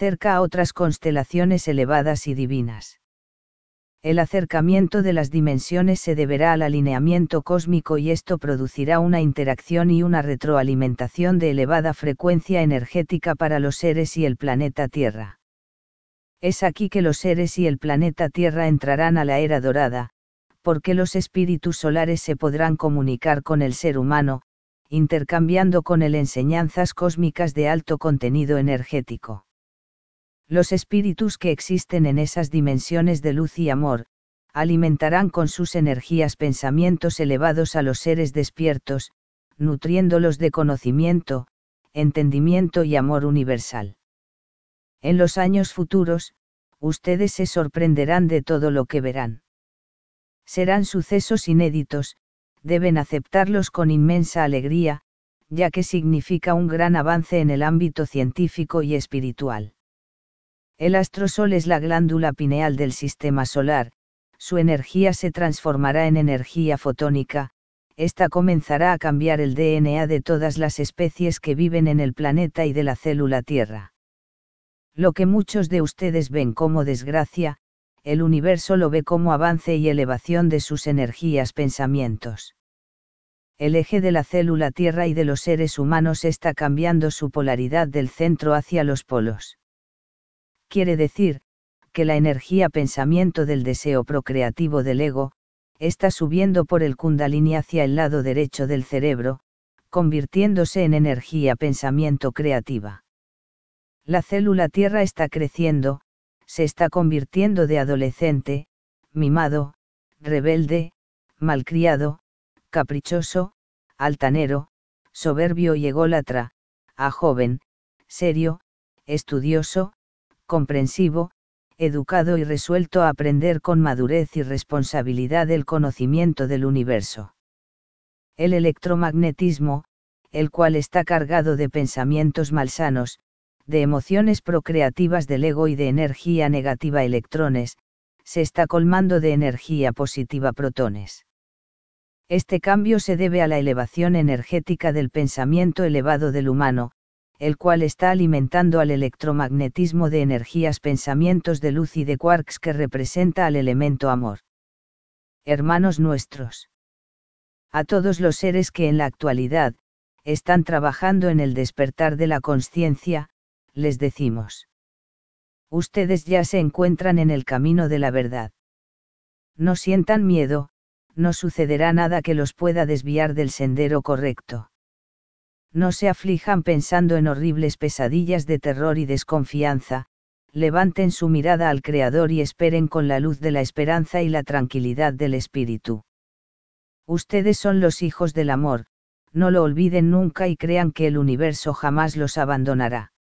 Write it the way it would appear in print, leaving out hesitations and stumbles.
acerca a otras constelaciones elevadas y divinas. El acercamiento de las dimensiones se deberá al alineamiento cósmico y esto producirá una interacción y una retroalimentación de elevada frecuencia energética para los seres y el planeta Tierra. Es aquí que los seres y el planeta Tierra entrarán a la era dorada, porque los espíritus solares se podrán comunicar con el ser humano, intercambiando con él enseñanzas cósmicas de alto contenido energético. Los espíritus que existen en esas dimensiones de luz y amor, alimentarán con sus energías pensamientos elevados a los seres despiertos, nutriéndolos de conocimiento, entendimiento y amor universal. En los años futuros, ustedes se sorprenderán de todo lo que verán. Serán sucesos inéditos, deben aceptarlos con inmensa alegría, ya que significa un gran avance en el ámbito científico y espiritual. El astrosol es la glándula pineal del sistema solar, su energía se transformará en energía fotónica, esta comenzará a cambiar el DNA de todas las especies que viven en el planeta y de la célula Tierra. Lo que muchos de ustedes ven como desgracia, el universo lo ve como avance y elevación de sus energías pensamientos. El eje de la célula Tierra y de los seres humanos está cambiando su polaridad del centro hacia los polos. Quiere decir, que la energía pensamiento del deseo procreativo del ego, está subiendo por el Kundalini hacia el lado derecho del cerebro, convirtiéndose en energía pensamiento creativa. La célula Tierra está creciendo, se está convirtiendo de adolescente, mimado, rebelde, malcriado, caprichoso, altanero, soberbio y ególatra, a joven, serio, estudioso, comprensivo, educado y resuelto a aprender con madurez y responsabilidad el conocimiento del universo. El electromagnetismo, el cual está cargado de pensamientos malsanos, de emociones procreativas del ego y de energía negativa electrones, se está colmando de energía positiva protones. Este cambio se debe a la elevación energética del pensamiento elevado del humano, el cual está alimentando al electromagnetismo de energías pensamientos de luz y de quarks que representa al elemento amor. Hermanos nuestros. A todos los seres que en la actualidad, están trabajando en el despertar de la conciencia, les decimos. Ustedes ya se encuentran en el camino de la verdad. No sientan miedo, no sucederá nada que los pueda desviar del sendero correcto. No se aflijan pensando en horribles pesadillas de terror y desconfianza, levanten su mirada al Creador y esperen con la luz de la esperanza y la tranquilidad del Espíritu. Ustedes son los hijos del amor, no lo olviden nunca y crean que el universo jamás los abandonará.